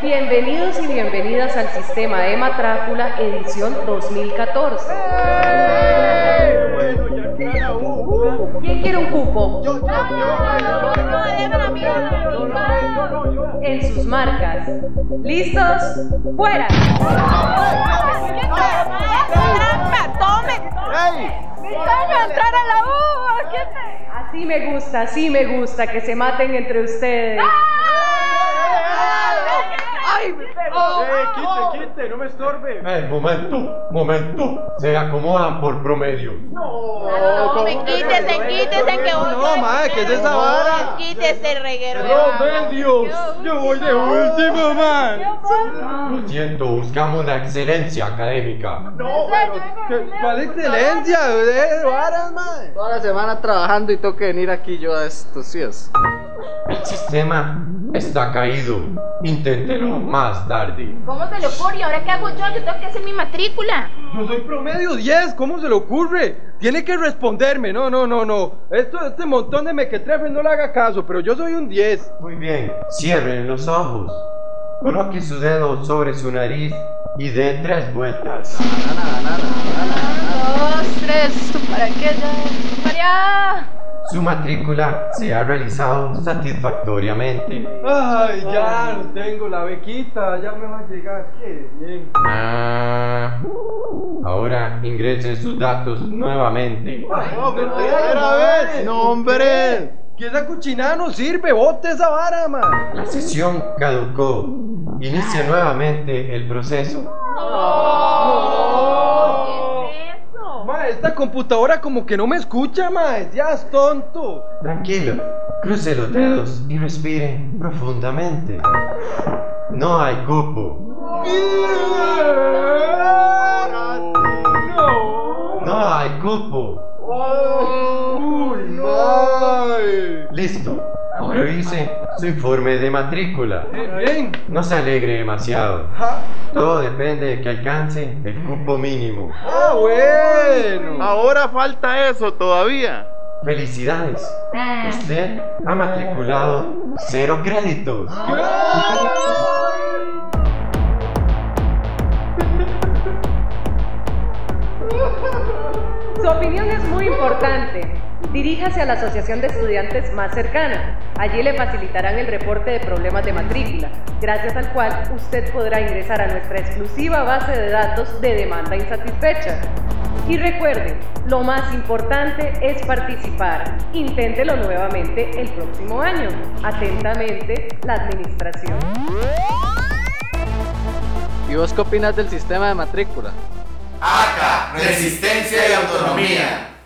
Bienvenidos y bienvenidas al sistema de matrícula edición 2014. ¿Quién quiere un cupo? En sus marcas. ¿Listos? ¡Fuera! ¡Trampa! ¡Tome! ¡Déjame entrar a la U! Así me gusta que se maten entre ustedes. ¡Ay! Quite, no me estorbe. Momento. Se acomodan por promedio. Quítese que uno. No, mae, ¿qué es esa vara? Quítese, reguero. ¡Promedios! Yo voy de último, man. Lo siento, buscamos la excelencia académica. ¿Cuál excelencia? Varas, man. Toda la semana trabajando y tengo que venir aquí yo a estos días. El sistema está caído. Inténtelo más tarde. ¿Cómo se le ocurre? ¿Ahora qué hago yo? Yo tengo que hacer mi matrícula. Yo soy promedio 10, ¿cómo se le ocurre? Tiene que responderme, no. Este montón de mequetrefes no le haga caso, pero yo soy un 10. Muy bien, cierren los ojos. Coloque su dedo sobre su nariz y dé 3 vueltas. 2, 3, ¿tú para qué ya? ¡Para allá! Su matrícula se ha realizado satisfactoriamente. Ay, ya lo tengo, la bequita, ya me va a llegar, qué bien. Ahora ingresen sus datos nuevamente. No, pero otra vez. No, hombre. Que esa cochinada no sirve, bote esa vara, man. La sesión caducó. Inicia nuevamente el proceso. ¿Qué es eso? Ma, esta computadora como que no me escucha, ma, ya es tonto. Tranquilo, cruce los dedos y respire profundamente. No hay cupo. No hay cupo. Uy, mae. Listo. Ahora revise su informe de matrícula. Bien. No se alegre demasiado. Todo depende de que alcance el cupo mínimo. Ah, bueno. Ahora falta eso todavía. Felicidades. Usted ha matriculado 0 créditos. Su opinión es muy importante. Diríjase a la asociación de estudiantes más cercana. Allí le facilitarán el reporte de problemas de matrícula, gracias al cual usted podrá ingresar a nuestra exclusiva base de datos de demanda insatisfecha. Y recuerde, lo más importante es participar. Inténtelo nuevamente el próximo año. Atentamente, la administración. ¿Y vos qué opinas del sistema de matrícula? ACA, Resistencia y Autonomía.